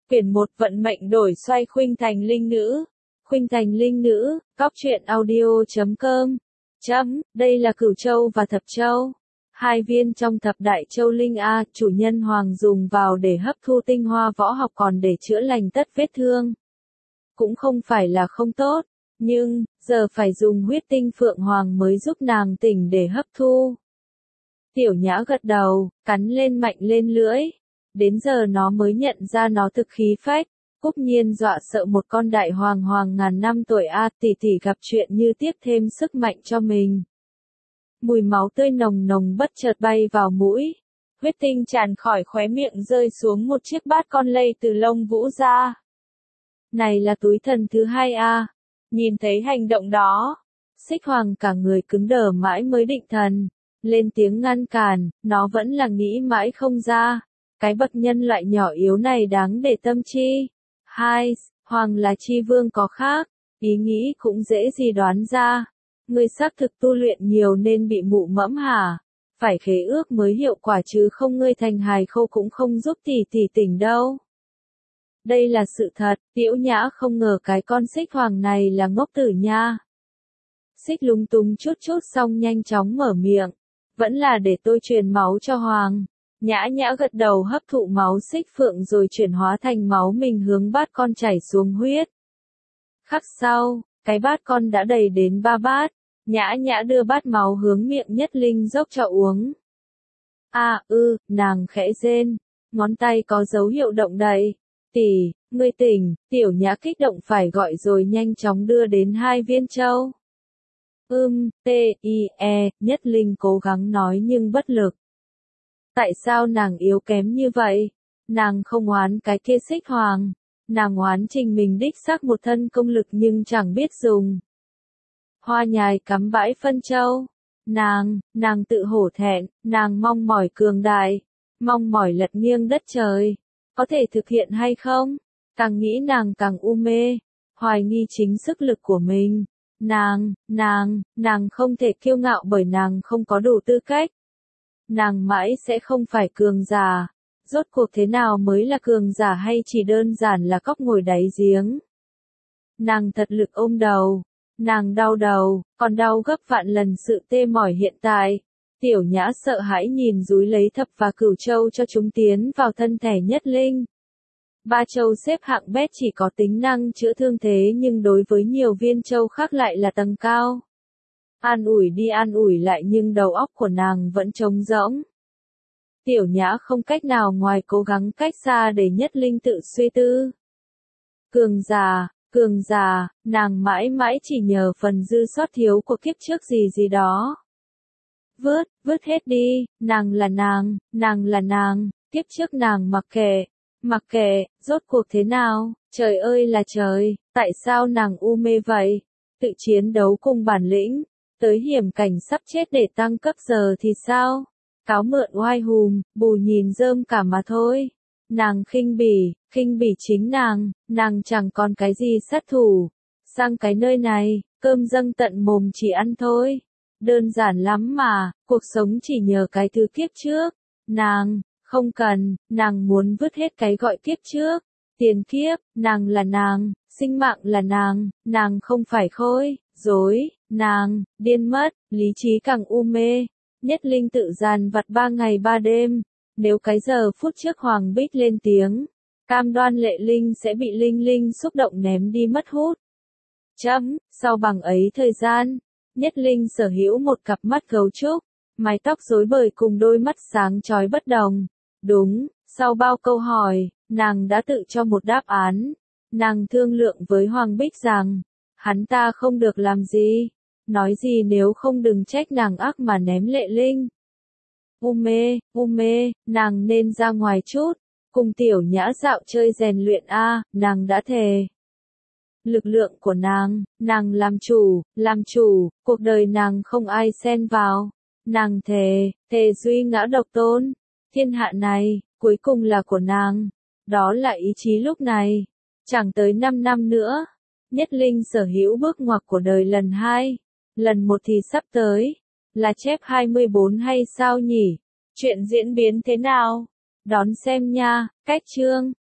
Quyển 1 Vận mệnh đổi xoay Khuynh Thành Linh Nữ. Khuynh Thành Linh Nữ, Góc truyện audio.com. Đây là Cửu Châu và Thập Châu. Hai viên trong Thập Đại Châu Linh A, chủ nhân Hoàng dùng vào để hấp thu tinh hoa võ học còn để chữa lành tất vết thương. Cũng không phải là không tốt, nhưng, giờ phải dùng huyết tinh Phượng Hoàng mới giúp nàng tỉnh để hấp thu. Tiểu Nhã gật đầu, cắn lên mạnh lên lưỡi. Đến giờ nó mới nhận ra nó thực khí phách. Cúc Nhiên dọa sợ một con đại hoàng ngàn năm tuổi tỷ tỷ gặp chuyện như tiếp thêm sức mạnh cho mình. Mùi máu tươi nồng nồng bất chợt bay vào mũi. Huyết tinh tràn khỏi khóe miệng rơi xuống một chiếc bát con lây từ lông vũ ra. Này là túi thần thứ hai Nhìn thấy hành động đó, Xích Hoàng cả người cứng đờ mãi mới định thần. Lên tiếng ngăn cản, nó vẫn là nghĩ mãi không ra. Cái bậc nhân loại nhỏ yếu này đáng để tâm chi. Hoàng là chi vương có khác, ý nghĩ cũng dễ gì đoán ra. Ngươi xác thực tu luyện nhiều nên bị mụ mẫm hả? Phải khế ước mới hiệu quả chứ không ngươi thành hài khô cũng không giúp tỷ tỷ tỉnh đâu. Đây là sự thật, Tiểu Nhã không ngờ cái con Xích Hoàng này là ngốc tử nha. Xích lúng túng chút xong nhanh chóng mở miệng. Vẫn là để tôi truyền máu cho Hoàng. Nhã gật đầu hấp thụ máu Xích Phượng rồi chuyển hóa thành máu mình hướng bát con chảy xuống huyết. Khắc sau, cái bát con đã đầy đến 3 bát. Nhã đưa bát máu hướng miệng Nhất Linh dốc cho uống. Nàng khẽ rên, ngón tay có dấu hiệu động đậy. Tỷ, ngươi tỉnh, Tiểu Nhã kích động phải gọi rồi nhanh chóng đưa đến 2 viên châu. Nhất Linh cố gắng nói nhưng bất lực. Tại sao nàng yếu kém như vậy? Nàng không oán cái kia Xích Hoàng. Nàng oán trình mình đích xác một thân công lực nhưng chẳng biết dùng. Hoa nhài cắm bãi phân châu. Nàng tự hổ thẹn, nàng mong mỏi cường đại. Mong mỏi lật nghiêng đất trời. Có thể thực hiện hay không? Càng nghĩ nàng càng u mê. Hoài nghi chính sức lực của mình. Nàng không thể kiêu ngạo bởi nàng không có đủ tư cách. Nàng mãi sẽ không phải cường giả. Rốt cuộc thế nào mới là cường giả hay chỉ đơn giản là cóc ngồi đáy giếng? Nàng thật lực ôm đầu. Nàng đau đầu, còn đau gấp vạn lần sự tê mỏi hiện tại. Tiểu Nhã sợ hãi nhìn dúi lấy Thập và Cửu Châu cho chúng tiến vào thân thể Nhất Linh. 3 châu xếp hạng bét chỉ có tính năng chữa thương thế nhưng đối với nhiều viên châu khác lại là tầng cao. An ủi đi an ủi lại nhưng đầu óc của nàng vẫn trống rỗng. Tiểu Nhã không cách nào ngoài cố gắng cách xa để Nhất Linh tự suy tư. Cường giả, nàng mãi chỉ nhờ phần dư sót thiếu của kiếp trước gì đó. Vứt hết đi, nàng là nàng, kiếp trước nàng mặc kệ, rốt cuộc thế nào, trời ơi là trời, tại sao nàng u mê vậy, tự chiến đấu cùng bản lĩnh, tới hiểm cảnh sắp chết để tăng cấp giờ thì sao, cáo mượn oai hùm, bù nhìn rơm cả mà thôi, nàng khinh bỉ chính nàng chẳng còn cái gì sát thủ, sang cái nơi này, cơm dâng tận mồm chỉ ăn thôi. Đơn giản lắm mà, cuộc sống chỉ nhờ cái thứ kiếp trước. Nàng, không cần, nàng muốn vứt hết cái gọi kiếp trước. Tiền kiếp, nàng là nàng, sinh mạng là nàng không phải khôi, dối, nàng, điên mất, lý trí càng u mê. Nhất Linh tự dàn vặt 3 ngày 3 đêm. Nếu cái giờ phút trước Hoàng Bích lên tiếng, cam đoan Lệ Linh sẽ bị Linh xúc động ném đi mất hút. Sau bằng ấy thời gian. Nhất Linh sở hữu một cặp mắt gấu trúc, mái tóc rối bời cùng đôi mắt sáng chói bất đồng. Đúng, sau bao câu hỏi, nàng đã tự cho một đáp án. Nàng thương lượng với Hoàng Bích rằng, hắn ta không được làm gì, nói gì nếu không đừng trách nàng ác mà ném Lệ Linh. U mê, nàng nên ra ngoài chút, cùng Tiểu Nhã dạo chơi rèn luyện nàng đã thề. Lực lượng của nàng làm chủ, cuộc đời nàng không ai xen vào. Nàng thề duy ngã độc tôn. Thiên hạ này, cuối cùng là của nàng. Đó là ý chí lúc này. Chẳng tới 5 năm nữa. Nhất Linh sở hữu bước ngoặt của đời lần 2. Lần 1 thì sắp tới. Là chép 24 hay sao nhỉ? Chuyện diễn biến thế nào? Đón xem nha, cách chương.